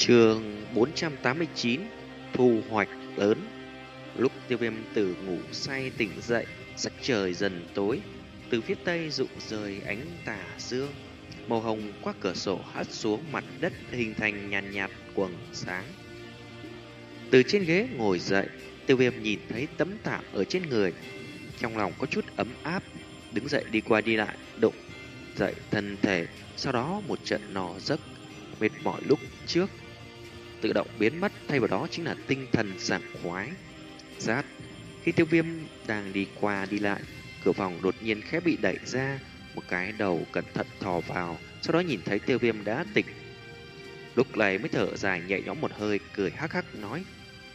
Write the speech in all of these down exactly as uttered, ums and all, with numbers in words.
Chương bốn trăm tám mươi chín. Thu hoạch lớn. Lúc Tiêu Viêm từ ngủ say tỉnh dậy, sắc trời dần tối, từ phía tây rụng rơi ánh tà dương, màu hồng qua cửa sổ hắt xuống mặt đất hình thành nhàn nhạt, nhạt quầng sáng. Từ trên ghế ngồi dậy, Tiêu Viêm nhìn thấy tấm thảm ở trên người, trong lòng có chút ấm áp, đứng dậy đi qua đi lại, động dậy thân thể, sau đó một trận nò giấc, mệt mỏi lúc trước tự động biến mất, thay vào đó chính là tinh thần sảng khoái. Rát, khi Tiêu Viêm đang đi qua đi lại, cửa phòng đột nhiên khẽ bị đẩy ra, một cái đầu cẩn thận thò vào, sau đó nhìn thấy Tiêu Viêm đã tỉnh. Lúc này mới thở dài nhẹ nhõm một hơi, cười hắc hắc nói: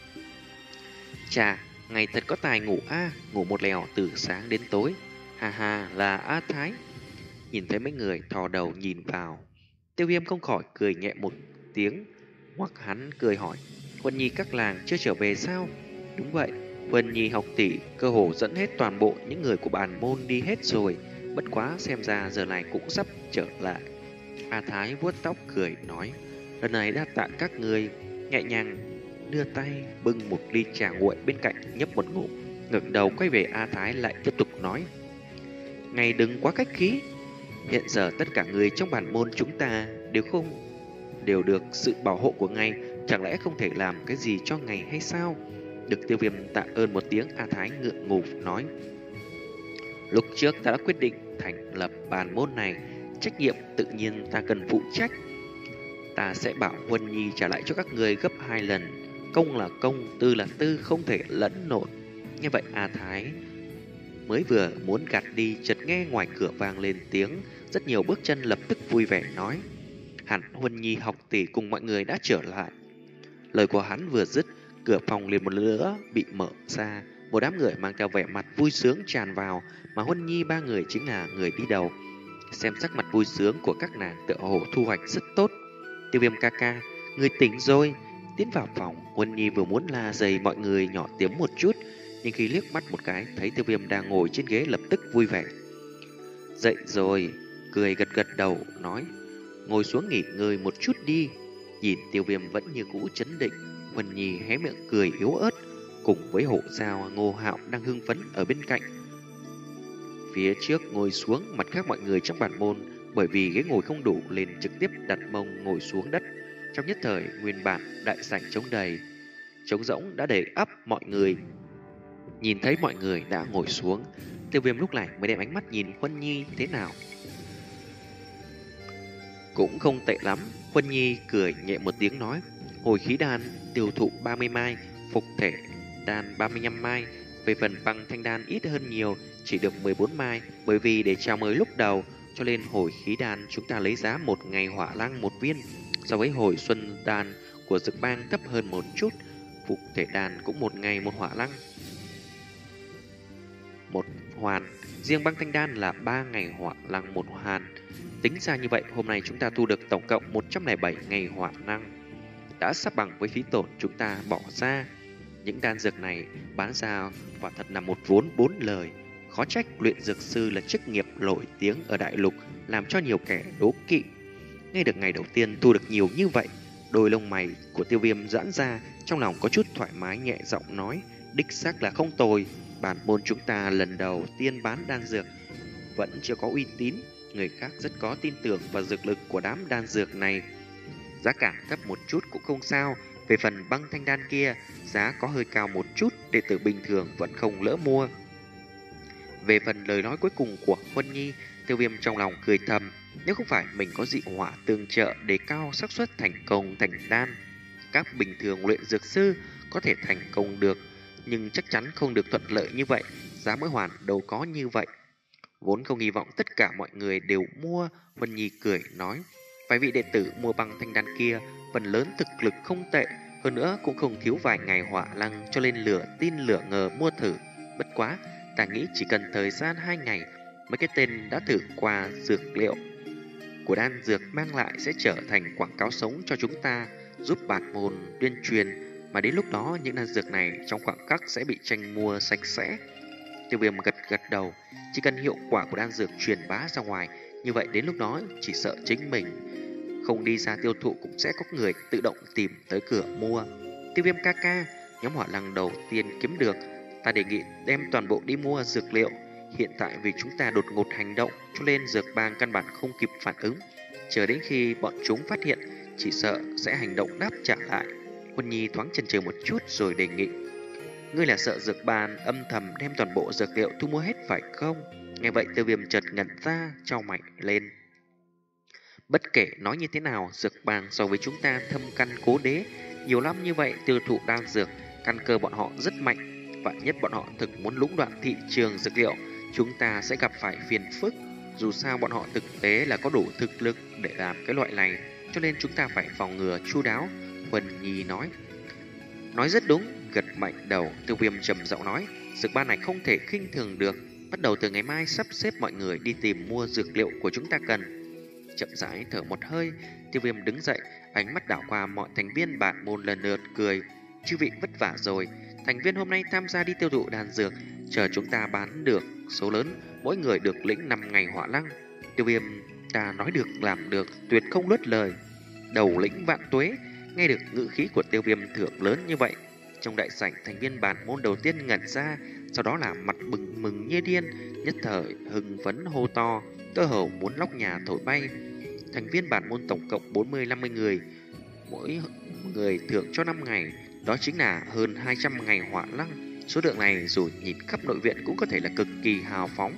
"Chà, ngày thật có tài ngủ a, ngủ một lèo từ sáng đến tối. Ha ha, là A Thái." Nhìn thấy mấy người thò đầu nhìn vào, Tiêu Viêm không khỏi cười nhẹ một tiếng, hoặc hắn cười hỏi: "Huân Nhi các làng chưa trở về sao?" "Đúng vậy, Huân Nhi học tỷ cơ hồ dẫn hết toàn bộ những người của bản môn đi hết rồi, bất quá xem ra giờ này cũng sắp trở lại." A Thái vuốt tóc cười nói: "Lần này đa tạ các người." Nhẹ nhàng đưa tay bưng một ly trà nguội bên cạnh nhấp một ngụm, ngẩng đầu quay về A Thái lại tiếp tục nói: "Ngài đừng quá khách khí, hiện giờ tất cả người trong bản môn chúng ta đều không đều được sự bảo hộ của ngài, chẳng lẽ không thể làm cái gì cho ngài hay sao?" Được Tiêu Viêm tạ ơn một tiếng, A Thái ngượng ngùng nói: "Lúc trước ta đã quyết định thành lập bản môn này, trách nhiệm tự nhiên ta cần phụ trách. Ta sẽ bảo Huân Nhi trả lại cho các người gấp hai lần, công là công, tư là tư, không thể lẫn lộn." Nghe vậy A Thái mới vừa muốn gạt đi, chợt nghe ngoài cửa vang lên tiếng rất nhiều bước chân, lập tức vui vẻ nói: "Hẳn Huân Nhi học tỷ cùng mọi người đã trở lại." Lời của hắn vừa dứt, cửa phòng liền một lần nữa bị mở ra, một đám người mang theo vẻ mặt vui sướng tràn vào, mà Huân Nhi ba người chính là người đi đầu. Xem sắc mặt vui sướng của các nàng tựa hồ thu hoạch rất tốt. "Tiêu Viêm ca ca, người tỉnh rồi." Tiến vào phòng, Huân Nhi vừa muốn la dày mọi người nhỏ tiếng một chút, nhưng khi liếc mắt một cái thấy Tiêu Viêm đang ngồi trên ghế, lập tức vui vẻ: "Dậy rồi." Cười gật gật đầu nói: "Ngồi xuống nghỉ ngơi một chút đi." Nhìn Tiêu Viêm vẫn như cũ trấn định, Huân Nhi hé miệng cười yếu ớt, cùng với Hổ Giao, Ngô Hạo đang hưng phấn ở bên cạnh. Phía trước ngồi xuống, mặt khác mọi người trong bản môn bởi vì ghế ngồi không đủ liền trực tiếp đặt mông ngồi xuống đất. Trong nhất thời, nguyên bản đại sảnh trống đầy, trống rỗng đã đầy ắp mọi người. Nhìn thấy mọi người đã ngồi xuống, Tiêu Viêm lúc này mới đem ánh mắt nhìn Huân Nhi thế nào. "Cũng không tệ lắm." Huân Nhi cười nhẹ một tiếng nói: "Hồi khí đan tiêu thụ ba mươi mai, phục thể đan ba mươi lăm mai. Về phần băng thanh đan ít hơn nhiều, chỉ được mười bốn mai. Bởi vì để chào mời lúc đầu, cho nên hồi khí đan chúng ta lấy giá một ngày hỏa lăng một viên. So với hồi xuân đan của Dực Bang thấp hơn một chút. Phục thể đan cũng một ngày một hỏa lăng một hoàn. Riêng băng thanh đan là ba ngày hỏa lăng một hoàn. Tính ra như vậy, hôm nay chúng ta thu được tổng cộng một trăm lẻ bảy ngày hỏa năng, đã sắp bằng với phí tổn chúng ta bỏ ra. Những đan dược này bán ra quả thật là một vốn bốn lời. Khó trách luyện dược sư là chức nghiệp nổi tiếng ở đại lục, làm cho nhiều kẻ đố kỵ." Nghe được ngày đầu tiên thu được nhiều như vậy, đôi lông mày của Tiêu Viêm giãn ra, trong lòng có chút thoải mái, nhẹ giọng nói: "Đích xác là không tồi. Bản môn chúng ta lần đầu tiên bán đan dược, vẫn chưa có uy tín, người khác rất có tin tưởng vào dược lực của đám đan dược này. Giá cả thấp một chút cũng không sao. Về phần băng thanh đan kia, giá có hơi cao một chút, đệ tử bình thường vẫn không lỡ mua." Về phần lời nói cuối cùng của Huân Nhi, Tiêu Viêm trong lòng cười thầm, nếu không phải mình có dị hỏa tương trợ để cao xác suất thành công thành đan, các bình thường luyện dược sư có thể thành công được, nhưng chắc chắn không được thuận lợi như vậy. Giá mỗi hoàn đâu có như vậy. Vốn không hy vọng tất cả mọi người đều mua, Huân Nhi cười nói: "Vài vị đệ tử mua băng thanh đan kia, phần lớn thực lực không tệ, hơn nữa cũng không thiếu vài ngày hỏa lăng, cho nên lửa tin lửa ngờ mua thử. Bất quá, ta nghĩ chỉ cần thời gian hai ngày, mấy cái tên đã thử qua dược liệu của đan dược mang lại sẽ trở thành quảng cáo sống cho chúng ta, giúp bản môn tuyên truyền, mà đến lúc đó những đan dược này trong khoảng khắc sẽ bị tranh mua sạch sẽ." Tiêu Viêm gật gật đầu, chỉ cần hiệu quả của đan dược truyền bá ra ngoài, như vậy đến lúc đó chỉ sợ chính mình không đi ra tiêu thụ cũng sẽ có người tự động tìm tới cửa mua. Tiêu Viêm ca ca, nhóm hỏa lăng đầu tiên kiếm được, ta đề nghị đem toàn bộ đi mua dược liệu. Hiện tại vì chúng ta đột ngột hành động cho nên dược bang căn bản không kịp phản ứng. Chờ đến khi bọn chúng phát hiện, chỉ sợ sẽ hành động đáp trả lại. Huân Nhi thoáng chần chừ một chút rồi đề nghị: ngươi là sợ dược bang âm thầm đem toàn bộ dược liệu thu mua hết phải không? Nghe vậy Tiêu Viêm chợt ngẩn ra, chau mày lên. Bất kể nói như thế nào, dược bang so với chúng ta thâm căn cố đế nhiều lắm, như vậy tiêu thụ đan dược, căn cơ bọn họ rất mạnh. Vạn nhất bọn họ thực muốn lũng đoạn thị trường dược liệu, chúng ta sẽ gặp phải phiền phức. Dù sao bọn họ thực tế là có đủ thực lực để làm cái loại này, cho nên chúng ta phải phòng ngừa chu đáo. Huân Nhi nói. Nói rất đúng, gật mạnh đầu. Tiêu Viêm trầm giọng nói, dược ban này không thể khinh thường được. Bắt đầu từ ngày mai sắp xếp mọi người đi tìm mua dược liệu của chúng ta cần. Chậm rãi thở một hơi, Tiêu Viêm đứng dậy, ánh mắt đảo qua mọi thành viên bản môn lần lượt cười. Chư vị vất vả rồi, thành viên hôm nay tham gia đi tiêu thụ đan dược, chờ chúng ta bán được số lớn, mỗi người được lĩnh năm ngày hỏa lăng. Tiêu Viêm, ta nói được làm được, tuyệt không lướt lời. Đầu lĩnh vạn tuế. Nghe được ngữ khí của Tiêu Viêm thưởng lớn như vậy, trong đại sảnh thành viên bản môn đầu tiên ngẩn ra, sau đó là mặt bừng mừng như điên, nhất thời hưng phấn hô to, cơ hồ muốn lóc nhà thổi bay. Thành viên bản môn tổng cộng bốn mươi năm mươi người, mỗi người thưởng cho năm ngày, đó chính là hơn hai trăm ngày hỏa lăng. Số lượng này dù nhìn khắp nội viện cũng có thể là cực kỳ hào phóng.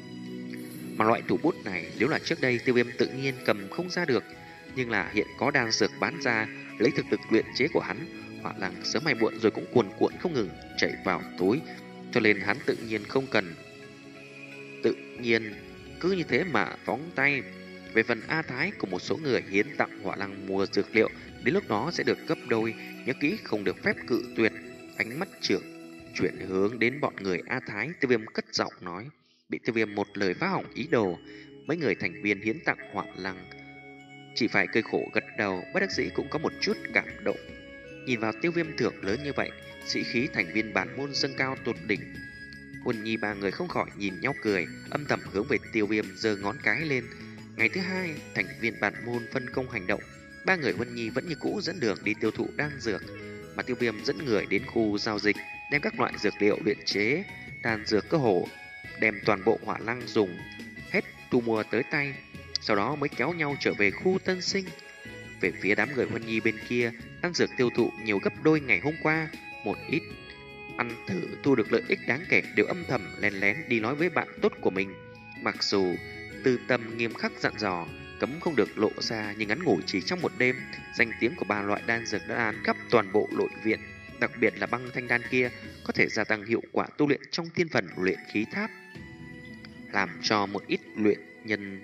Mà loại thủ bút này nếu là trước đây Tiêu Viêm tự nhiên cầm không ra được, nhưng là hiện có đan dược bán ra, lấy thực lực luyện chế của hắn, hỏa lăng sớm hay muộn rồi cũng cuồn cuộn không ngừng chảy vào túi, cho nên hắn tự nhiên không cần tự nhiên cứ như thế mà phóng tay. Về phần A Thái của một số người hiến tặng hỏa lăng mua dược liệu, đến lúc đó sẽ được gấp đôi, nhớ kỹ không được phép cự tuyệt. Ánh mắt trưởng chuyển hướng đến bọn người A Thái, Tiêu Viêm cất giọng nói. Bị Tiêu Viêm một lời phá hỏng ý đồ, mấy người thành viên hiến tặng hỏa lăng chỉ phải cười khổ gật đầu, bất đắc dĩ cũng có một chút cảm động. Nhìn vào Tiêu Viêm thưởng lớn như vậy, sĩ khí thành viên bản môn dâng cao tột đỉnh. Huân Nhi ba người không khỏi nhìn nhau cười, âm thầm hướng về Tiêu Viêm giơ ngón cái lên. Ngày thứ hai, thành viên bản môn phân công hành động. Ba người Huân Nhi vẫn như cũ dẫn đường đi tiêu thụ đan dược, mà Tiêu Viêm dẫn người đến khu giao dịch, đem các loại dược liệu luyện chế đan dược cơ hồ đem toàn bộ hỏa lăng dùng hết thu mua tới tay, sau đó mới kéo nhau trở về khu tân sinh. Về phía đám người Huân Nhi bên kia, đan dược tiêu thụ nhiều gấp đôi ngày hôm qua, một ít ăn thử thu được lợi ích đáng kể đều âm thầm lén lén đi nói với bạn tốt của mình. Mặc dù Tư Tâm nghiêm khắc dặn dò cấm không được lộ ra, nhưng ngắn ngủi chỉ trong một đêm, danh tiếng của ba loại đan dược đã lan khắp toàn bộ nội viện, đặc biệt là băng thanh đan kia có thể gia tăng hiệu quả tu luyện trong thiên phần luyện khí tháp, làm cho một ít luyện nhân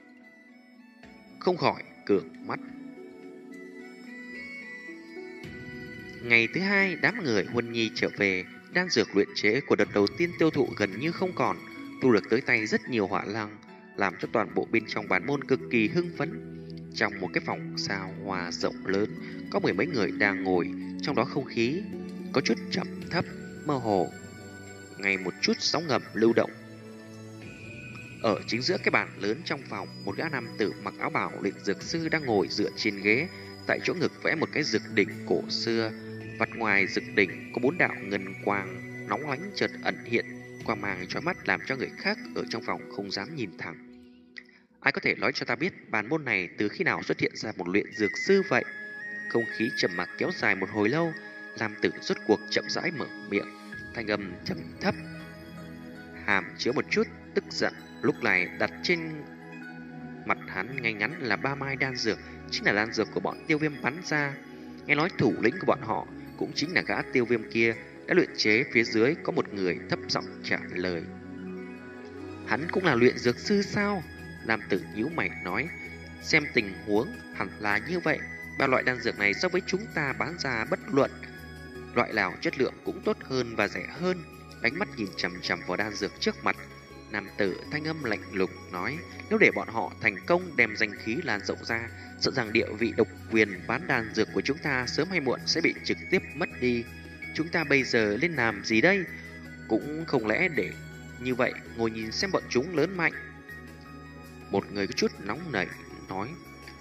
không khỏi cưởng mắt. Ngày thứ hai, đám người Huân Nhi trở về, đan dược luyện chế của đợt đầu tiên tiêu thụ gần như không còn, thu được tới tay rất nhiều hỏa lăng, làm cho toàn bộ bên trong bản môn cực kỳ hưng phấn. Trong một cái phòng sao hòa rộng lớn, có mười mấy người đang ngồi, trong đó không khí có chút trầm thấp, mơ hồ, ngay một chút sóng ngầm lưu động. Ở chính giữa cái bàn lớn trong phòng, một gã nam tử mặc áo bào luyện dược sư đang ngồi dựa trên ghế, tại chỗ ngực vẽ một cái dược đỉnh cổ xưa. Vặt ngoài dược đỉnh có bốn đạo ngân quang nóng lánh chợt ẩn hiện, quang mang chói mắt làm cho người khác ở trong phòng không dám nhìn thẳng. Ai có thể nói cho ta biết bản môn này từ khi nào xuất hiện ra một luyện dược sư vậy? Không khí trầm mặc kéo dài một hồi lâu, Lam Tử rốt cuộc chậm rãi mở miệng, thanh âm trầm thấp, hàm chứa một chút tức giận. Lúc này đặt trên mặt hắn ngay ngắn là ba mai đan dược, chính là đan dược của bọn Tiêu Viêm bắn ra. Nghe nói thủ lĩnh của bọn họ cũng chính là gã Tiêu Viêm kia đã luyện chế. Phía dưới có một người thấp giọng trả lời. Hắn cũng là luyện dược sư sao? Nam tử nhíu mày nói, xem tình huống hẳn là như vậy. Ba loại đan dược này so với chúng ta bán ra bất luận loại nào chất lượng cũng tốt hơn và rẻ hơn. Ánh mắt nhìn chằm chằm vào đan dược trước mặt, nam tử thanh âm lạnh lùng nói, nếu để bọn họ thành công đem danh khí lan rộng ra, sợ rằng địa vị độc quyền bán đan dược của chúng ta sớm hay muộn sẽ bị trực tiếp mất đi. Chúng ta bây giờ lên làm gì đây? Cũng không lẽ để như vậy ngồi nhìn xem bọn chúng lớn mạnh? Một người có chút nóng nảy nói,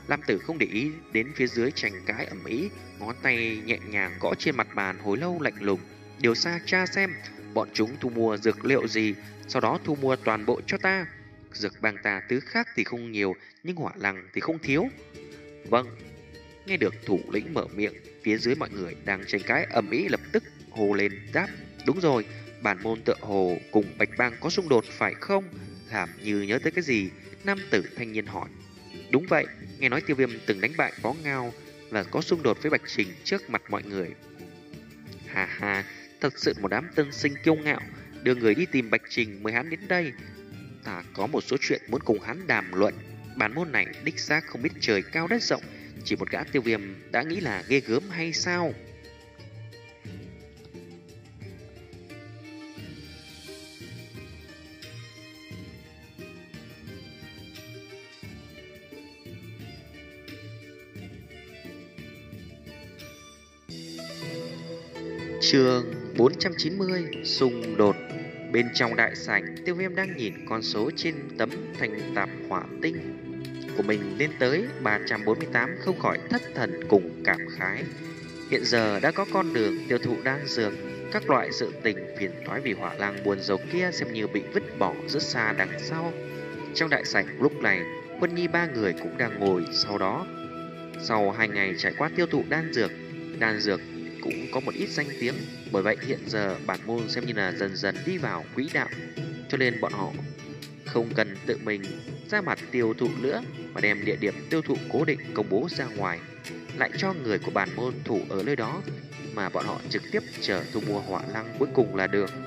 Lam Tử không để ý đến phía dưới tranh cãi ầm ĩ, ngón tay nhẹ nhàng gõ trên mặt bàn hồi lâu lạnh lùng. Điều tra tra xem bọn chúng thu mua dược liệu gì, sau đó thu mua toàn bộ cho ta. Dược bang ta thứ khác thì không nhiều, nhưng hỏa lăng thì không thiếu. Vâng. Nghe được thủ lĩnh mở miệng, phía dưới mọi người đang tranh cãi ầm ĩ lập tức hô lên đáp. Đúng rồi, bản môn tựa hồ cùng Bạch Bang có xung đột phải không? Làm như nhớ tới cái gì? Nam tử thanh niên hỏi. Đúng vậy, nghe nói Tiêu Viêm từng đánh bại Phó Ngao là có xung đột với Bạch Trình trước mặt mọi người. Hà hà, thật sự một đám tân sinh kiêu ngạo, đưa người đi tìm Bạch Trình mới hắn đến đây. Ta có một số chuyện muốn cùng hắn đàm luận. Bản môn này đích xác không biết trời cao đất rộng, chỉ một gã Tiêu Viêm đã nghĩ là ghê gớm hay sao? Chương bốn trăm chín mươi xung đột. Bên trong đại sảnh, Tiêu Viêm đang nhìn con số trên tấm thành tạp hỏa tinh của mình lên tới ba trăm bốn mươi tám, không khỏi thất thần cùng cảm khái. Hiện giờ đã có con đường tiêu thụ đan dược, các loại sự tình phiền toái vì hỏa lang buồn rầu kia xem như bị vứt bỏ rất xa đằng sau. Trong đại sảnh lúc này, Quân Nhi ba người cũng đang ngồi sau đó. Sau hai ngày trải qua tiêu thụ đan dược, đan dược cũng có một ít danh tiếng, bởi vậy hiện giờ bản môn xem như là dần dần đi vào quỹ đạo, cho nên bọn họ không cần tự mình ra mặt tiêu thụ nữa, mà đem địa điểm tiêu thụ cố định công bố ra ngoài, lại cho người của bản môn thủ ở nơi đó, mà bọn họ trực tiếp chờ thu mua hỏa lăng cuối cùng là được.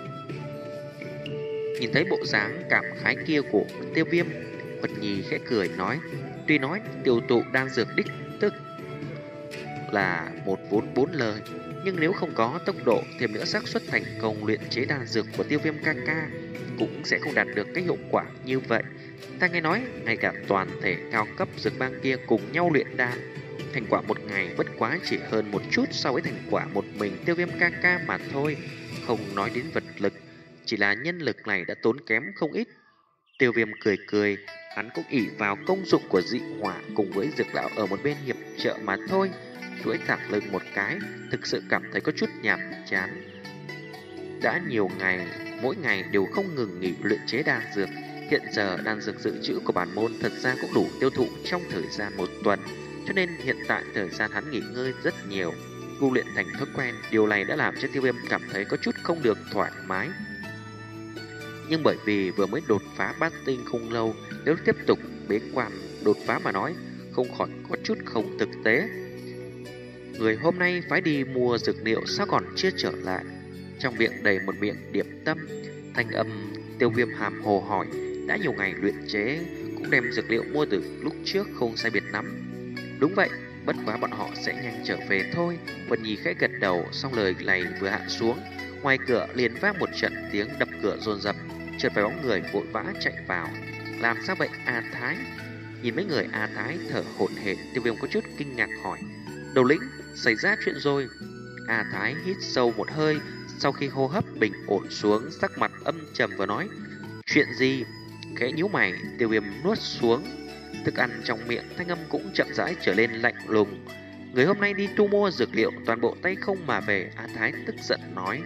Nhìn thấy bộ dáng cảm khái kia của Tiêu Viêm, Vật Nhi khẽ cười nói, tuy nói tiêu thụ đan dược đích tức là một vốn bốn lời, nhưng nếu không có tốc độ, thêm nữa xác suất thành công luyện chế đan dược của Tiêu Viêm ca ca cũng sẽ không đạt được cái hiệu quả như vậy. Ta nghe nói ngay cả toàn thể cao cấp dược bang kia cùng nhau luyện đan, thành quả một ngày bất quá chỉ hơn một chút so với thành quả một mình Tiêu Viêm ca ca mà thôi. Không nói đến vật lực, chỉ là nhân lực này đã tốn kém không ít. Tiêu Viêm cười cười, hắn cũng ỷ vào công dụng của dị hỏa cùng với dược lão ở một bên hiệp trợ mà thôi. Duỗi thẳng lưng một cái, thực sự cảm thấy có chút nhàm chán. Đã nhiều ngày, mỗi ngày đều không ngừng nghỉ luyện chế đan dược. Hiện giờ đan dược dự trữ của bản môn thật ra cũng đủ tiêu thụ trong thời gian một tuần, cho nên hiện tại thời gian hắn nghỉ ngơi rất nhiều. Tu luyện thành thói quen, điều này đã làm cho Tiêu Viêm cảm thấy có chút không được thoải mái. Nhưng bởi vì vừa mới đột phá bát tinh không lâu, nếu tiếp tục bế quan đột phá mà nói, không khỏi có chút không thực tế. Người hôm nay phải đi mua dược liệu sao còn chưa trở lại? Trong miệng đầy một miệng điểm tâm, thanh âm Tiêu Viêm hàm hồ hỏi. Đã nhiều ngày luyện chế, cũng đem dược liệu mua từ lúc trước không sai biệt lắm. Đúng vậy, bất quá bọn họ sẽ nhanh trở về thôi. Vân Nhi khẽ gật đầu, xong lời này vừa hạ xuống, ngoài cửa liền vang một trận tiếng đập cửa dồn dập, chợt vài bóng người vội vã chạy vào. Làm sao vậy A Thái? Nhìn mấy người A Thái thở hổn hển, Tiêu Viêm có chút kinh ngạc hỏi. Đầu lĩnh, xảy ra chuyện rồi. A Thái hít sâu một hơi, sau khi hô hấp bình ổn xuống, sắc mặt âm trầm và nói, chuyện gì? Khẽ nhíu mày, Tiêu Viêm nuốt xuống thức ăn trong miệng, thanh âm cũng chậm rãi trở lên lạnh lùng. Người hôm nay đi thu mua dược liệu toàn bộ tay không mà về. A Thái tức giận nói.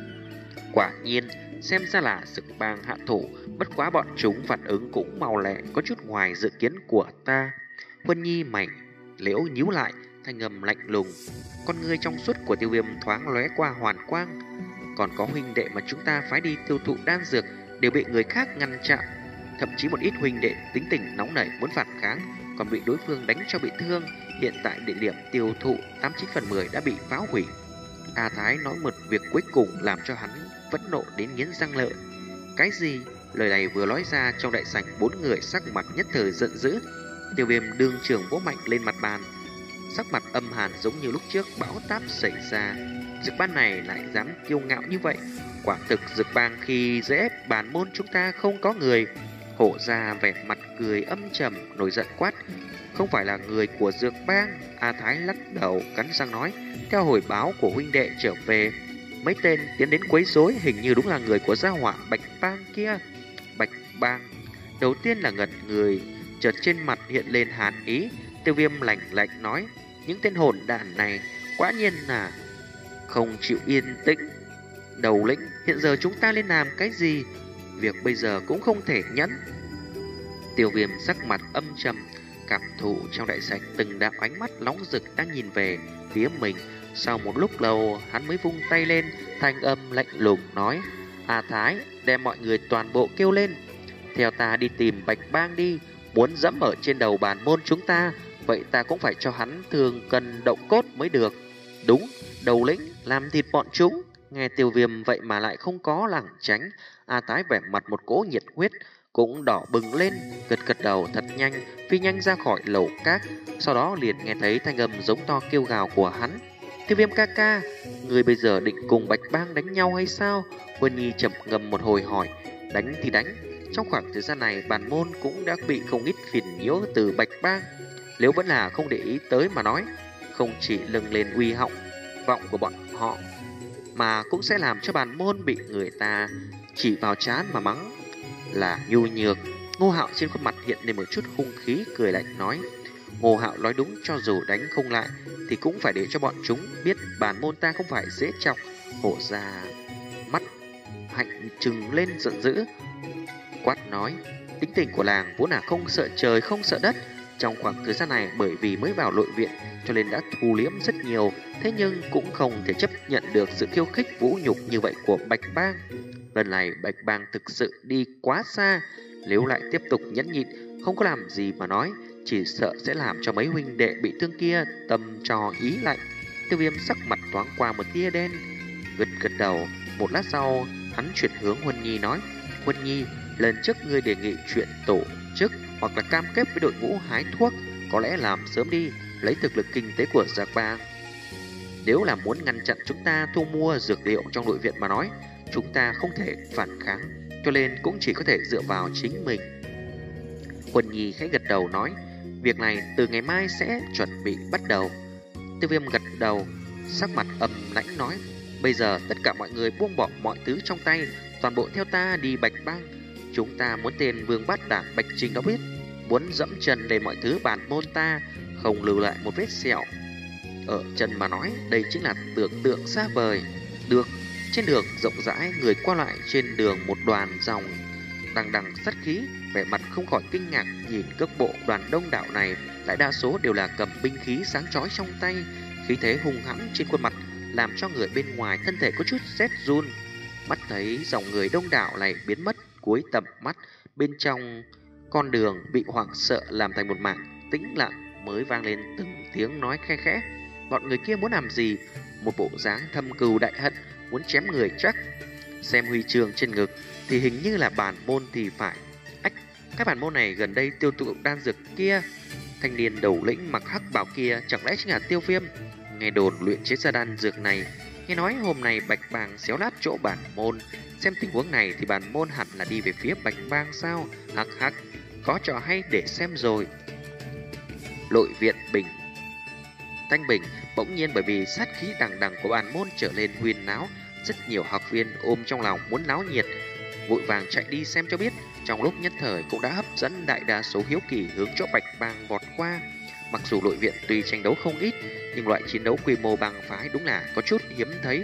Quả nhiên, xem ra là dược bang hạ thủ, bất quá bọn chúng phản ứng cũng mau lẹ, có chút ngoài dự kiến của ta. Huân Nhi mày liễu nhíu lại, thanh âm lạnh lùng. Con ngươi trong suốt của Tiêu Viêm thoáng lóe qua hoàn quang. Còn có huynh đệ mà chúng ta phái đi tiêu thụ đan dược đều bị người khác ngăn chặn, thậm chí một ít huynh đệ tính tình nóng nảy muốn phản kháng, còn bị đối phương đánh cho bị thương. Hiện tại địa điểm tiêu thụ tám chín phần mười đã bị phá hủy. A Thái nói một việc cuối cùng làm cho hắn phẫn nộ đến nghiến răng lợi. Cái gì? Lời này vừa nói ra, trong đại sảnh bốn người sắc mặt nhất thời giận dữ. Tiêu Viêm đương trường vỗ mạnh lên mặt bàn, sắc mặt âm hàn giống như lúc trước bão táp xảy ra. Dược bang này lại dám kiêu ngạo như vậy, quả thực dược bang khi dễ bản môn chúng ta không có người. Hổ ra vẻ mặt cười âm trầm, nổi giận quát, không phải là người của dược bang. A Thái lắc đầu cắn răng nói, theo hồi báo của huynh đệ trở về, mấy tên tiến đến quấy rối hình như đúng là người của gia hỏa Bạch Bang kia. Bạch Bang? Đầu tiên là ngẩn người, chợt trên mặt hiện lên hàn ý. Tiêu Viêm lạnh lạnh nói, những tên hồn đàn này quả nhiên là không chịu yên tĩnh. Đầu lĩnh, hiện giờ chúng ta nên làm cái gì? Việc bây giờ cũng không thể nhẫn. Tiêu Viêm sắc mặt âm trầm, cảm thụ trong đại sảnh từng đạo ánh mắt nóng rực đang nhìn về phía mình. Sau một lúc lâu, hắn mới vung tay lên, thanh âm lạnh lùng nói, A Thái, đem mọi người toàn bộ kêu lên. Theo ta đi tìm Bạch Bang đi, muốn dẫm ở trên đầu bản môn chúng ta, vậy ta cũng phải cho hắn thương cân động cốt mới được. Đúng, đầu lĩnh, làm thịt bọn chúng. Nghe Tiêu Viêm vậy mà lại không có lảng tránh, A Thái vẻ mặt một cỗ nhiệt huyết, cũng đỏ bừng lên, gật gật đầu thật nhanh, phi nhanh ra khỏi lầu cát. Sau đó liền nghe thấy thanh âm giống to kêu gào của hắn. Tiêu Viêm ca ca, người bây giờ định cùng Bạch Bang đánh nhau hay sao? Huân Nhi chậm ngâm một hồi hỏi. Đánh thì đánh. Trong khoảng thời gian này, bản môn cũng đã bị không ít phiền nhiễu từ Bạch Bang. Nếu vẫn là không để ý tới mà nói, không chỉ lưng lên uy họng vọng của bọn họ, mà cũng sẽ làm cho bản môn bị người ta chỉ vào trán mà mắng là nhu nhược. Ngô Hạo trên khuôn mặt hiện lên một chút hung khí, cười lạnh nói. Ngô Hạo nói đúng, cho dù đánh không lại thì cũng phải để cho bọn chúng biết bản môn ta không phải dễ chọc. Hổ ra mắt hạnh trừng lên giận dữ, quát nói, tính tình của làng vốn là không sợ trời không sợ đất. Trong khoảng thời gian này bởi vì mới vào nội viện cho nên đã thu liếm rất nhiều, thế nhưng cũng không thể chấp nhận được sự khiêu khích vũ nhục như vậy của Bạch Bang. Lần này Bạch Bang thực sự đi quá xa, nếu lại tiếp tục nhẫn nhịn không có làm gì mà nói, chỉ sợ sẽ làm cho mấy huynh đệ bị thương kia tâm trò ý lạnh. Tiêu Viêm sắc mặt thoáng qua một tia đen, gật gật đầu. Một lát sau hắn chuyển hướng Huân Nhi nói, Huân Nhi, lần trước ngươi đề nghị chuyện tổ chức hoặc là cam kết với đội ngũ hái thuốc, có lẽ làm sớm đi, lấy thực lực kinh tế của Giặc Bang. Nếu là muốn ngăn chặn chúng ta thu mua dược liệu trong nội viện mà nói, chúng ta không thể phản kháng, cho nên cũng chỉ có thể dựa vào chính mình. Huân Nhi khẽ gật đầu nói, việc này từ ngày mai sẽ chuẩn bị bắt đầu. Tiêu Viêm gật đầu, sắc mặt âm lãnh nói, bây giờ tất cả mọi người buông bỏ mọi thứ trong tay, toàn bộ theo ta đi Bạch Bang. Chúng ta muốn tên vương bát đảng Bạch Trình đó biết, muốn dẫm chân lên mọi thứ bản môn ta, không lưu lại một vết sẹo ở chân mà nói, đây chính là tưởng tượng xa vời. Được. Trên đường rộng rãi, người qua lại trên đường một đoàn dòng đằng đằng sát khí, vẻ mặt không khỏi kinh ngạc nhìn cước bộ đoàn đông đảo này, đại đa số đều là cầm binh khí sáng chói trong tay, khí thế hung hãn trên khuôn mặt làm cho người bên ngoài thân thể có chút rét run. Mắt thấy dòng người đông đảo này biến mất cuối tầm mắt, bên trong con đường bị hoảng sợ làm thành một mảng tĩnh lặng, mới vang lên từng tiếng nói khe khẽ. Bọn người kia muốn làm gì? Một bộ dáng thâm cừu đại hận, muốn chém người chắc. Xem huy chương trên ngực thì hình như là bản môn thì phải. Ách, các bản môn này gần đây tiêu thụ đan dược kia. Thanh niên đầu lĩnh mặc hắc bào kia chẳng lẽ chính là Tiêu Viêm? Nghe đồn luyện chế ra đan dược này, nghe nói hôm nay Bạch Bang xéo lát chỗ bản môn. Xem tình huống này thì bản môn hẳn là đi về phía Bạch Bang sao? Hắc hắc, có trò hay để xem rồi. Nội viện Bình Thanh Bình bỗng nhiên bởi vì sát khí đằng đằng của bản môn trở lên huyên náo, rất nhiều học viên ôm trong lòng muốn náo nhiệt, vội vàng chạy đi xem cho biết. Trong lúc nhất thời cũng đã hấp dẫn đại đa số hiếu kỳ hướng chỗ Bạch Bang vọt qua. Mặc dù nội viện tuy tranh đấu không ít, nhưng loại chiến đấu quy mô bang phái đúng là có chút hiếm thấy.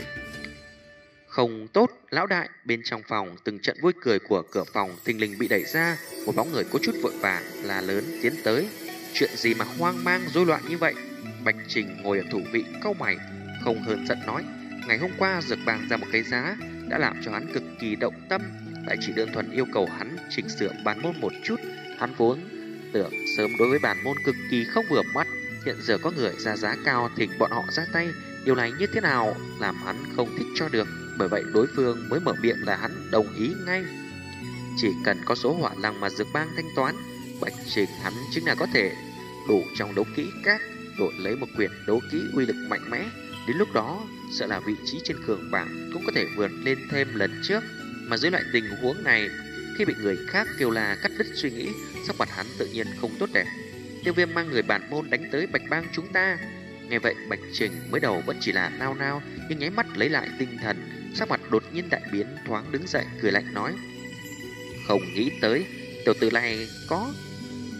Không tốt, lão đại. Bên trong phòng, từng trận vui cười của cửa phòng thình lình bị đẩy ra, một bóng người có chút vội vàng là lớn tiến tới. Chuyện gì mà hoang mang rối loạn như vậy? Bạch Trình ngồi ở thủ vị cau mày, không hơn giận nói, ngày hôm qua Dược Bang ra một cái giá đã làm cho hắn cực kỳ động tâm, lại chỉ đơn thuần yêu cầu hắn chỉnh sửa bản môn một chút. Hắn vốn tưởng sớm đối với bản môn cực kỳ không vừa mắt, hiện giờ có người ra giá cao thỉnh bọn họ ra tay, điều này như thế nào làm hắn không thích cho được. Bởi vậy đối phương mới mở miệng là hắn đồng ý ngay. Chỉ cần có số hỏa lăng mà Dược Bang thanh toán, Bạch Trình hắn chính là có thể đủ trong đấu kỹ các đổi lấy một quyển đấu kỹ uy lực mạnh mẽ. Đến lúc đó sợ là vị trí trên cường bảng cũng có thể vượt lên thêm lần trước. Mà dưới loại tình huống này, khi bị người khác kêu là cắt đứt suy nghĩ, sắc mặt hắn tự nhiên không tốt đẹp. Tiêu Viêm mang người bản môn đánh tới Bạch Bang chúng ta. Nghe vậy Bạch Trình mới đầu vẫn chỉ là nao nao, nhưng nháy mắt lấy lại tinh thần, sắc mặt đột nhiên đại biến, thoáng đứng dậy cười lạnh nói, không nghĩ tới tiểu tử này có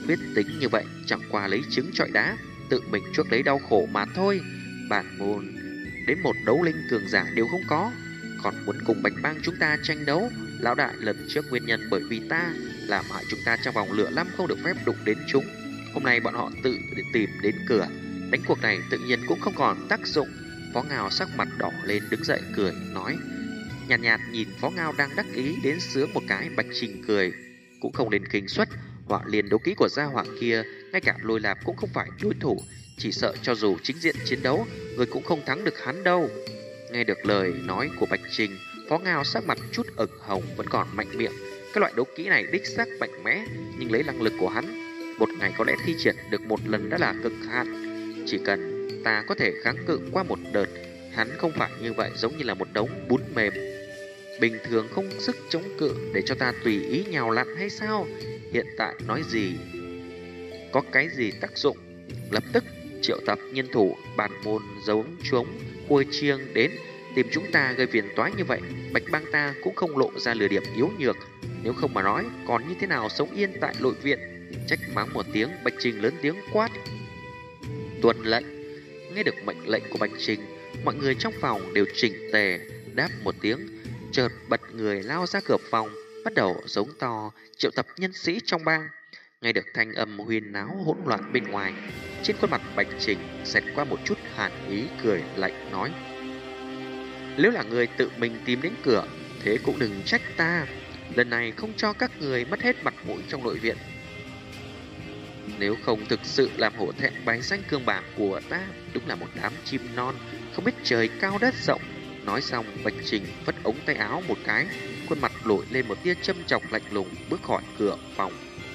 Huyết tính như vậy chẳng qua lấy trứng trọi đá, tự mình chuốc lấy đau khổ mà thôi. Bản môn đến một đấu linh cường giả đều không có, còn muốn cùng Bạch Bang chúng ta tranh đấu. Lão đại, lần trước nguyên nhân bởi vì ta làm hại chúng ta trong vòng lửa năm không được phép đụng đến chúng. Hôm nay bọn họ tự để tìm đến cửa, đánh cuộc này tự nhiên cũng không còn tác dụng. Phó Ngao sắc mặt đỏ lên đứng dậy cười nói, nhạt nhạt nhìn Phó Ngao đang đắc ý đến sướng một cái. Bạch Trình cười cũng không lên kinh suất, họa liền đấu kỹ của gia hỏa kia ngay cả Lôi Lạp cũng không phải đối thủ, chỉ sợ cho dù chính diện chiến đấu người cũng không thắng được hắn đâu. Nghe được lời nói của Bạch Trình, Phó Ngao sắc mặt chút ửng hồng vẫn còn mạnh miệng. Cái loại đấu kỹ này đích xác mạnh mẽ, nhưng lấy năng lực của hắn, một ngày có lẽ thi triển được một lần đã là cực hạn. Chỉ cần ta có thể kháng cự qua một đợt, hắn không phải như vậy giống như là một đống bún mềm bình thường không sức chống cự để cho ta tùy ý nhào lặn hay sao? Hiện tại nói gì có cái gì tác dụng? Lập tức triệu tập nhân thủ bản môn giống trống khuôi chiêng đến tìm chúng ta gây phiền toái như vậy. Bạch Bang ta cũng không lộ ra lừa điểm yếu nhược, nếu không mà nói còn như thế nào sống yên tại nội viện. Trách mắng một tiếng, Bạch Trình lớn tiếng quát, tuân lệnh. Nghe được mệnh lệnh của Bạch Trình, mọi người trong phòng đều chỉnh tề đáp một tiếng, chợt bật người lao ra cửa phòng, bắt đầu giống to triệu tập nhân sĩ trong bang. Nghe được thanh âm huyên náo hỗn loạn bên ngoài, trên khuôn mặt Bạch Trình xẹt qua một chút hàn ý, cười lạnh nói, nếu là người tự mình tìm đến cửa, thế cũng đừng trách ta, lần này không cho các người mất hết mặt mũi trong nội viện. Nếu không thực sự làm hổ thẹn bài danh cương bảng của ta, đúng là một đám chim non không biết trời cao đất rộng. Nói xong, Bạch Trình vất ống tay áo một cái, khuôn mặt nổi lên một tia châm chọc lạnh lùng, bước khỏi cửa phòng.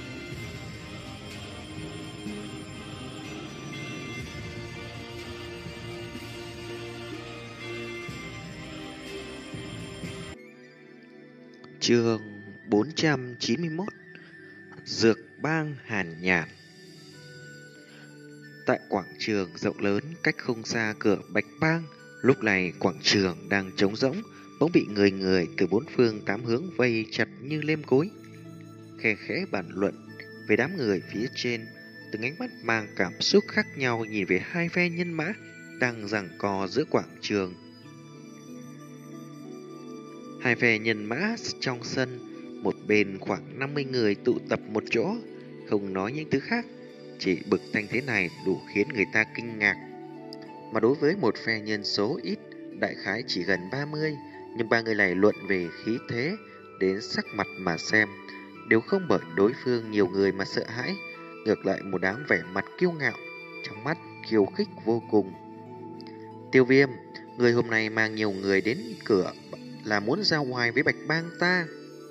Chương bốn trăm chín mươi mốt. Dược bang Hàn Nhàn. Tại quảng trường rộng lớn cách không xa cửa Bạch Bang, lúc này quảng trường đang trống rỗng, bỗng bị người người từ bốn phương tám hướng vây chặt như lêm cối. Khe khẽ bàn luận về đám người phía trên, từng ánh mắt mang cảm xúc khác nhau nhìn về hai phe nhân mã đang giằng co giữa quảng trường. Hai phe nhân mã trong sân, một bên khoảng năm mươi người tụ tập một chỗ, không nói những thứ khác, chỉ bực thanh thế này đủ khiến người ta kinh ngạc. Mà đối với một phe nhân số ít, đại khái chỉ gần ba mươi, nhưng ba người này luận về khí thế đến sắc mặt mà xem, đều không bởi đối phương nhiều người mà sợ hãi, ngược lại một đám vẻ mặt kiêu ngạo, trong mắt khiêu khích vô cùng. Tiêu Viêm, người hôm nay mang nhiều người đến cửa là muốn giao hoài với Bạch Bang ta.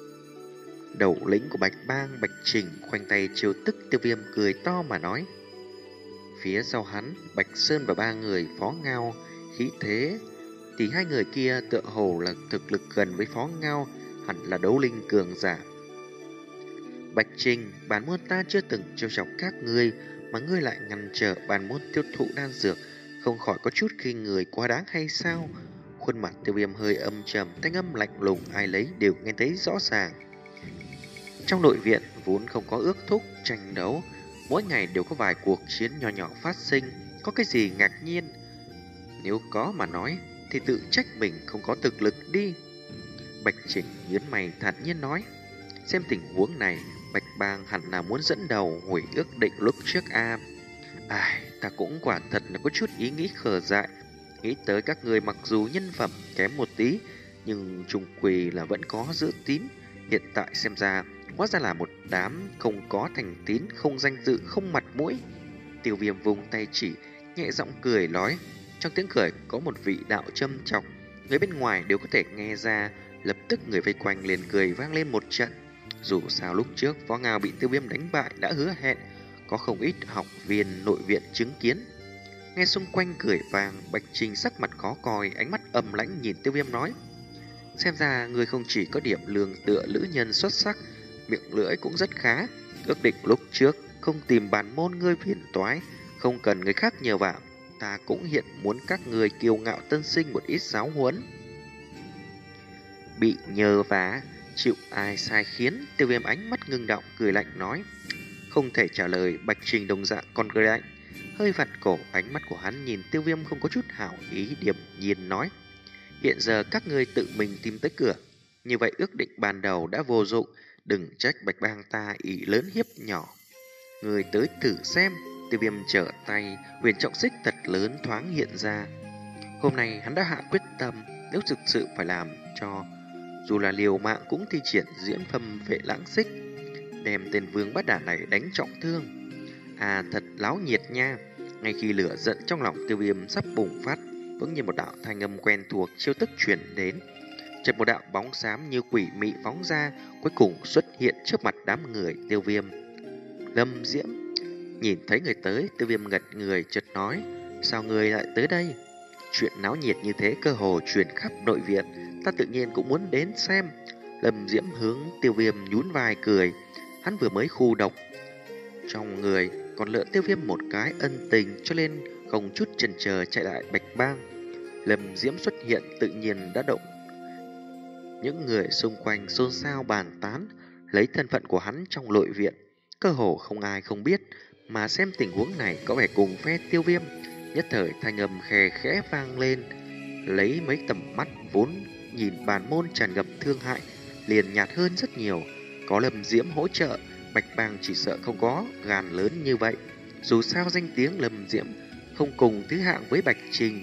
Đầu lĩnh của Bạch Bang, Bạch Trình khoanh tay chiêu tức Tiêu Viêm, cười to mà nói. Phía sau hắn, Bạch Sơn và ba người Phó Ngao khí thế thì hai người kia tựa hồ là thực lực gần với Phó Ngao, hẳn là đấu linh cường giả. Bạch Trình, bản môn ta chưa từng trêu chọc các ngươi, mà ngươi lại ngăn trở bản môn tiêu thụ đan dược, không khỏi có chút khi người quá đáng hay sao? Khuôn mặt Tiêu Viêm hơi âm trầm, thanh âm lạnh lùng ai lấy đều nghe thấy rõ ràng. Trong nội viện vốn không có ước thúc tranh đấu, mỗi ngày đều có vài cuộc chiến nhỏ nhỏ phát sinh, có cái gì ngạc nhiên? Nếu có mà nói thì tự trách mình không có thực lực đi. Bạch Trình nhướng mày thản nhiên nói, xem tình huống này, Bạch Bang hẳn là muốn dẫn đầu hủy ước định lúc trước a. Ai, ta cũng quả thật là có chút ý nghĩ khờ dại, nghĩ tới các người mặc dù nhân phẩm kém một tí, nhưng trùng quỳ là vẫn có giữ tín. Hiện tại xem ra, hóa ra là một đám không có thành tín, không danh dự, không mặt mũi. Tiêu Viêm vùng tay chỉ, nhẹ giọng cười nói, trong tiếng cười có một vị đạo châm chọc, người bên ngoài đều có thể nghe ra. Lập tức người vây quanh liền cười vang lên một trận. Dù sao lúc trước Phó Ngao bị Tiêu Viêm đánh bại đã hứa hẹn, có không ít học viên nội viện chứng kiến. Nghe xung quanh cười vang, Bạch Trình sắc mặt khó coi, ánh mắt âm lãnh nhìn Tiêu Viêm nói, xem ra người không chỉ có điểm lường tựa lữ nhân xuất sắc, miệng lưỡi cũng rất khá. Ước định lúc trước không tìm bản môn ngươi phiền toái, không cần người khác nhờ vả, ta cũng hiện muốn các người kiêu ngạo tân sinh một ít giáo huấn. Bị nhờ vả, chịu ai sai khiến? Tiêu Viêm ánh mắt ngưng động, cười lạnh nói, không thể trả lời. Bạch Trình đồng dạng còn cười lạnh, hơi vặn cổ, ánh mắt của hắn nhìn Tiêu Viêm không có chút hảo ý, điềm nhiên nói: hiện giờ các ngươi tự mình tìm tới cửa, như vậy ước định ban đầu đã vô dụng, đừng trách Bạch Bang ta ỷ lớn hiếp nhỏ. Người tới thử xem. Tiêu Viêm trở tay, huyền trọng xích thật lớn thoáng hiện ra. Hôm nay hắn đã hạ quyết tâm, nếu thực sự phải làm cho, dù là liều mạng cũng thi triển diễn phâm vệ lãng xích, đem tên vương bát đản này đánh trọng thương. À, thật láo nhiệt nha. Ngay khi lửa giận trong lòng Tiêu Viêm sắp bùng phát, bỗng nhiên một đạo thanh âm quen thuộc chiêu tức truyền đến. Chợt một đạo bóng xám như quỷ mị phóng ra, cuối cùng xuất hiện trước mặt đám người Tiêu Viêm. Lâm Diễm. Nhìn thấy người tới, Tiêu Viêm ngật người, chợt nói: sao người lại tới đây? Chuyện náo nhiệt như thế cơ hồ truyền khắp nội viện, ta tự nhiên cũng muốn đến xem. Lâm Diễm hướng Tiêu Viêm nhún vai cười. Hắn vừa mới khu độc trong người, còn lựa Tiêu Viêm một cái ân tình, cho nên không chút chần chờ chạy lại Bạch Bang. Lâm Diễm xuất hiện tự nhiên đã động những người xung quanh xôn xao bàn tán. Lấy thân phận của hắn trong nội viện, cơ hồ không ai không biết, mà xem tình huống này có vẻ cùng phe Tiêu Viêm. Nhất thời thanh âm khe khẽ vang lên, lấy mấy tầm mắt vốn nhìn bàn môn tràn ngập thương hại liền nhạt hơn rất nhiều. Có Lâm Diễm hỗ trợ, Bạch Bang chỉ sợ không có gan lớn như vậy. Dù sao danh tiếng Lâm Diễm không cùng thứ hạng với Bạch Trình.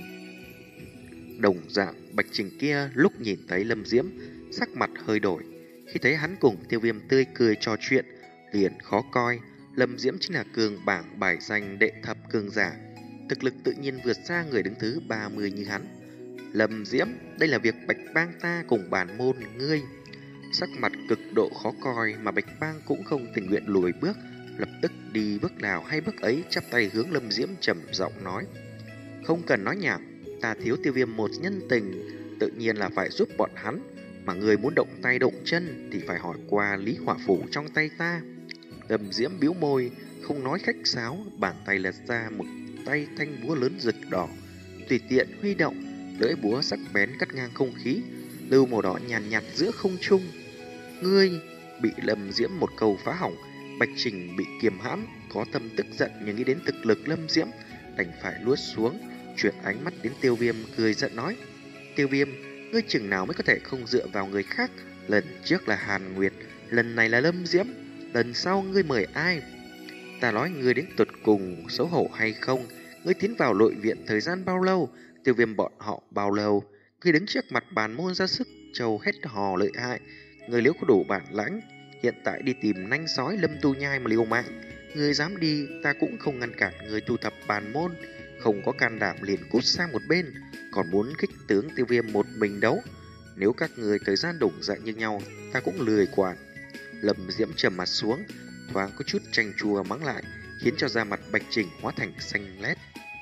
Đồng dạng Bạch Trình kia lúc nhìn thấy Lâm Diễm, sắc mặt hơi đổi. Khi thấy hắn cùng Tiêu Viêm tươi cười trò chuyện, liền khó coi. Lâm Diễm chính là cường bảng bài danh đệ thập cường giả, thực lực tự nhiên vượt xa người đứng thứ ba mươi như hắn. Lâm Diễm, đây là việc Bạch Bang ta cùng bản môn ngươi. Sắc mặt cực độ khó coi mà Bạch Bang cũng không tình nguyện lùi bước, lập tức đi bước nào hay bước ấy, chắp tay hướng Lâm Diễm trầm giọng nói: không cần nói nhảm, ta thiếu Tiêu Viêm một nhân tình, tự nhiên là phải giúp bọn hắn. Mà người muốn động tay động chân thì phải hỏi qua Lý Hỏa Phủ trong tay ta. Lâm Diễm bĩu môi, không nói khách sáo, bàn tay lật ra một tay thanh búa lớn rực đỏ, tùy tiện huy động, lưỡi búa sắc bén cắt ngang không khí, lưu màu đỏ nhàn nhạt, nhạt giữa không trung. Ngươi bị Lâm Diễm một câu phá hỏng. Bạch Trình bị kiềm hãm, có tâm tức giận nhưng nghĩ đến thực lực Lâm Diễm, đành phải luốt xuống, chuyển ánh mắt đến Tiêu Viêm, cười giận nói: Tiêu Viêm, ngươi chừng nào mới có thể không dựa vào người khác? Lần trước là Hàn Nguyệt, lần này là Lâm Diễm, lần sau ngươi mời ai? Ta nói ngươi đến tuột cùng xấu hổ hay không? Ngươi tiến vào nội viện thời gian bao lâu? Tiêu Viêm bọn họ bao lâu? Ngươi đứng trước mặt bàn môn ra sức trầu hét hò lợi hại. Ngươi nếu có đủ bản lãnh, hiện tại đi tìm nanh sói Lâm Tu Nhai mà liều mạng. Ngươi dám đi, ta cũng không ngăn cản ngươi tu thập bàn môn. Không có can đảm liền cút sang một bên, còn muốn khích tướng Tiêu Viêm một mình đấu. Nếu các người thời gian đụng dạng như nhau, ta cũng lười quản. Lâm Diễm trầm mặt xuống, thoáng có chút chanh chua mắng lại, khiến cho da mặt Bạch Trình hóa thành xanh lét.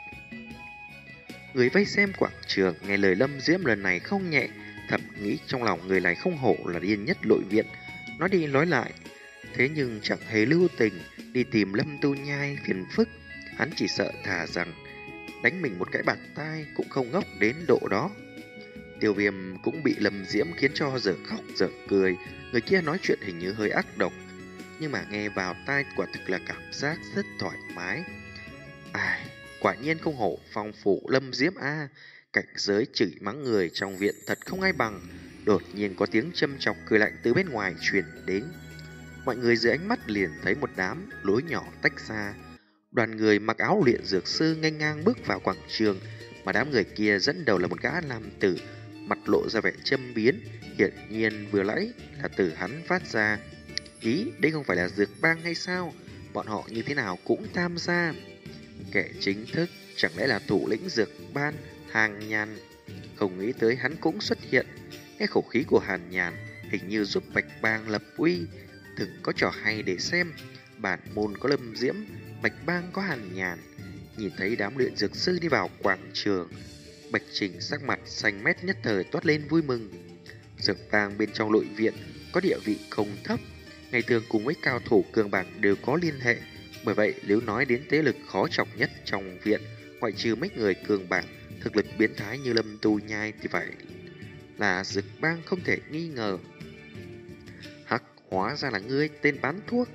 Người vây xem quảng trường nghe lời Lâm Diễm lần này không nhẹ, thầm nghĩ trong lòng người này không hổ là điên nhất nội viện. Nói đi nói lại, thế nhưng chẳng hề lưu tình đi tìm Lâm Tu Nhai phiền phức. Hắn chỉ sợ thà rằng đánh mình một cái bạt tai cũng không ngốc đến độ đó. Tiêu Viêm cũng bị Lâm Diễm khiến cho dở khóc dở cười. Người kia nói chuyện hình như hơi ác độc, nhưng mà nghe vào tai quả thực là cảm giác rất thoải mái. Ai, quả nhiên không hổ phong phủ Lâm Diễm a. À, cảnh giới chửi mắng người trong viện thật không ai bằng. Đột nhiên có tiếng châm chọc cười lạnh từ bên ngoài truyền đến. Mọi người dưới ánh mắt liền thấy một đám lối nhỏ tách ra. Đoàn người mặc áo luyện dược sư nghênh ngang bước vào quảng trường, mà đám người kia dẫn đầu là một gã nam tử, mặt lộ ra vẻ châm biếm, hiển nhiên vừa nãy là từ hắn phát ra. Ý, đây không phải là dược bang hay sao? Bọn họ như thế nào cũng tham gia. Kẻ chính thức chẳng lẽ là thủ lĩnh dược ban Hàng Nhàn? Không nghĩ tới hắn cũng xuất hiện. Nghe khẩu khí của Hàn Nhàn hình như giúp Bạch Bang lập uy. Từng có trò hay để xem. Bản môn có Lâm Diễm, Bạch Bang có Hàn Nhàn. Nhìn thấy đám luyện dược sư đi vào quảng trường, Bạch Trình sắc mặt xanh mét, nhất thời toát lên vui mừng. Dược bang bên trong nội viện có địa vị không thấp, ngày thường cùng với cao thủ cường bảng đều có liên hệ. Bởi vậy nếu nói đến thế lực khó chọc nhất trong viện, ngoại trừ mấy người cường bảng thực lực biến thái như Lâm Tu Nhai thì phải là dược bang không thể nghi ngờ. Hắc, hóa ra là ngươi tên bán thuốc.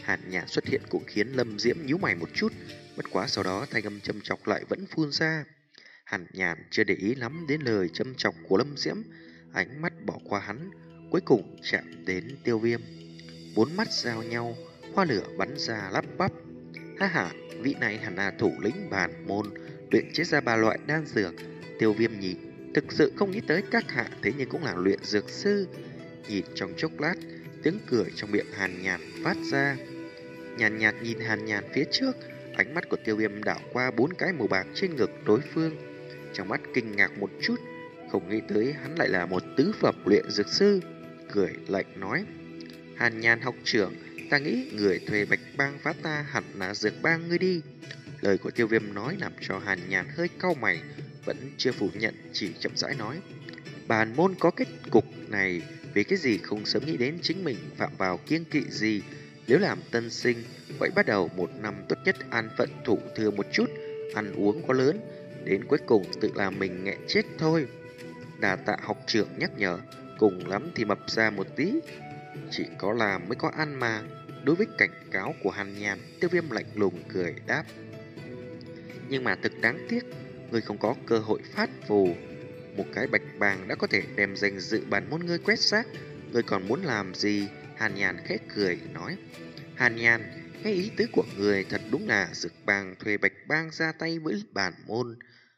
Hàn Nhàn xuất hiện cũng khiến Lâm Diễm nhíu mày một chút, bất quá sau đó thanh âm châm chọc lại vẫn phun ra. Hàn Nhàn chưa để ý lắm đến lời châm chọc của Lâm Diễm, ánh mắt bỏ qua hắn, cuối cùng chạm đến Tiêu Viêm. Bốn mắt giao nhau, hoa lửa bắn ra lắp bắp. Ha ha, vị này hẳn là thủ lĩnh bản môn luyện chế ra ba loại đan dược. Tiêu Viêm nhìn, thực sự không nghĩ tới các hạ thế nhưng cũng là luyện dược sư. Nhìn trong chốc lát, tiếng cười trong miệng Hàn Nhàn phát ra. Nhàn nhạt nhìn Hàn Nhàn phía trước, ánh mắt của Tiêu Viêm đảo qua bốn cái màu bạc trên ngực đối phương, trong mắt kinh ngạc một chút, không nghĩ tới hắn lại là một tứ phẩm luyện dược sư, cười lạnh nói: Hàn Nhàn học trưởng, ta nghĩ người thuê Bạch Bang phá ta hẳn là dược bang ngươi đi. Lời của Tiêu Viêm nói làm cho Hàn Nhàn hơi cau mày, vẫn chưa phủ nhận, chỉ chậm rãi nói: bản môn có kết cục này, vì cái gì không sớm nghĩ đến chính mình phạm vào kiêng kỵ gì. Nếu làm tân sinh, vậy bắt đầu một năm tốt nhất an phận thủ thừa một chút, ăn uống có lớn, đến cuối cùng tự làm mình nghẹn chết thôi. Đà tạ học trưởng nhắc nhở, cùng lắm thì mập ra một tí, chỉ có làm mới có ăn mà. Đối với cảnh cáo của Hàn Nhàn, Tiêu Viêm lạnh lùng cười đáp: nhưng mà thực đáng tiếc, người không có cơ hội phát phù. Một cái bạch bàng đã có thể đem danh dự bản môn ngươi quét xác, ngươi còn muốn làm gì? Hàn Nhàn khẽ cười nói: Hàn Nhàn, nghe ý tứ của người thật đúng là dược bang thuê bạch bang ra tay với bản môn.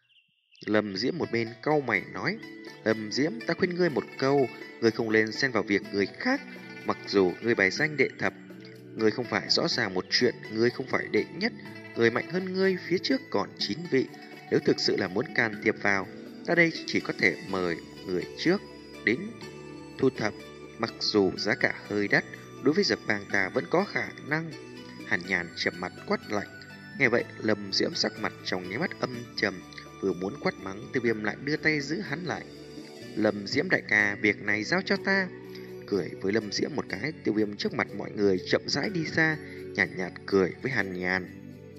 Lâm Diễm một bên cau mày nói: Lâm Diễm, ta khuyên ngươi một câu, ngươi không nên xen vào việc người khác. Mặc dù ngươi bài danh đệ thập, ngươi không phải rõ ràng một chuyện, ngươi không phải đệ nhất, người mạnh hơn ngươi phía trước còn chín vị. Nếu thực sự là muốn can thiệp vào, ta đây chỉ có thể mời người trước đến thu thập, mặc dù giá cả hơi đắt, đối với dược bang ta vẫn có khả năng. Hàn Nhàn trầm mặt quát lạnh. Nghe vậy, Lâm Diễm sắc mặt trong nháy mắt âm trầm, vừa muốn quát mắng, Tiêu Viêm lại đưa tay giữ hắn lại. Lâm Diễm đại ca, việc này giao cho ta. Cười với Lâm Diễm một cái, Tiêu Viêm trước mặt mọi người chậm rãi đi xa, nhàn nhạt, nhạt cười với Hàn Nhàn.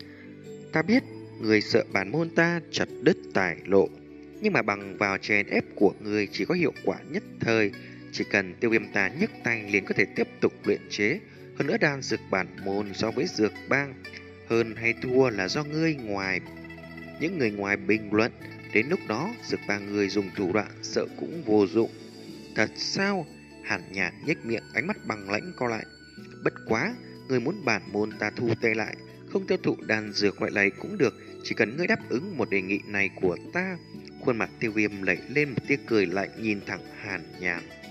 Ta biết người sợ bản môn ta chặt đứt tài lộ, nhưng mà bằng vào chèn ép của người chỉ có hiệu quả nhất thời. Chỉ cần Tiêu Viêm ta nhấc tay liền có thể tiếp tục luyện chế. Hơn nữa đan dược bản môn so với dược bang, hơn hay thua là do ngươi ngoài những người ngoài bình luận. Đến lúc đó dược bang người dùng thủ đoạn sợ cũng vô dụng. Thật sao? Hàn Nhàn nhếch miệng, ánh mắt bằng lãnh co lại. Bất quá, người muốn bản môn ta thu tay lại, không tiêu thụ đan dược loại này cũng được, chỉ cần ngươi đáp ứng một đề nghị này của ta. Khuôn mặt Tiêu Viêm lẩy lên một tia cười lạnh, nhìn thẳng Hàn Nhàn.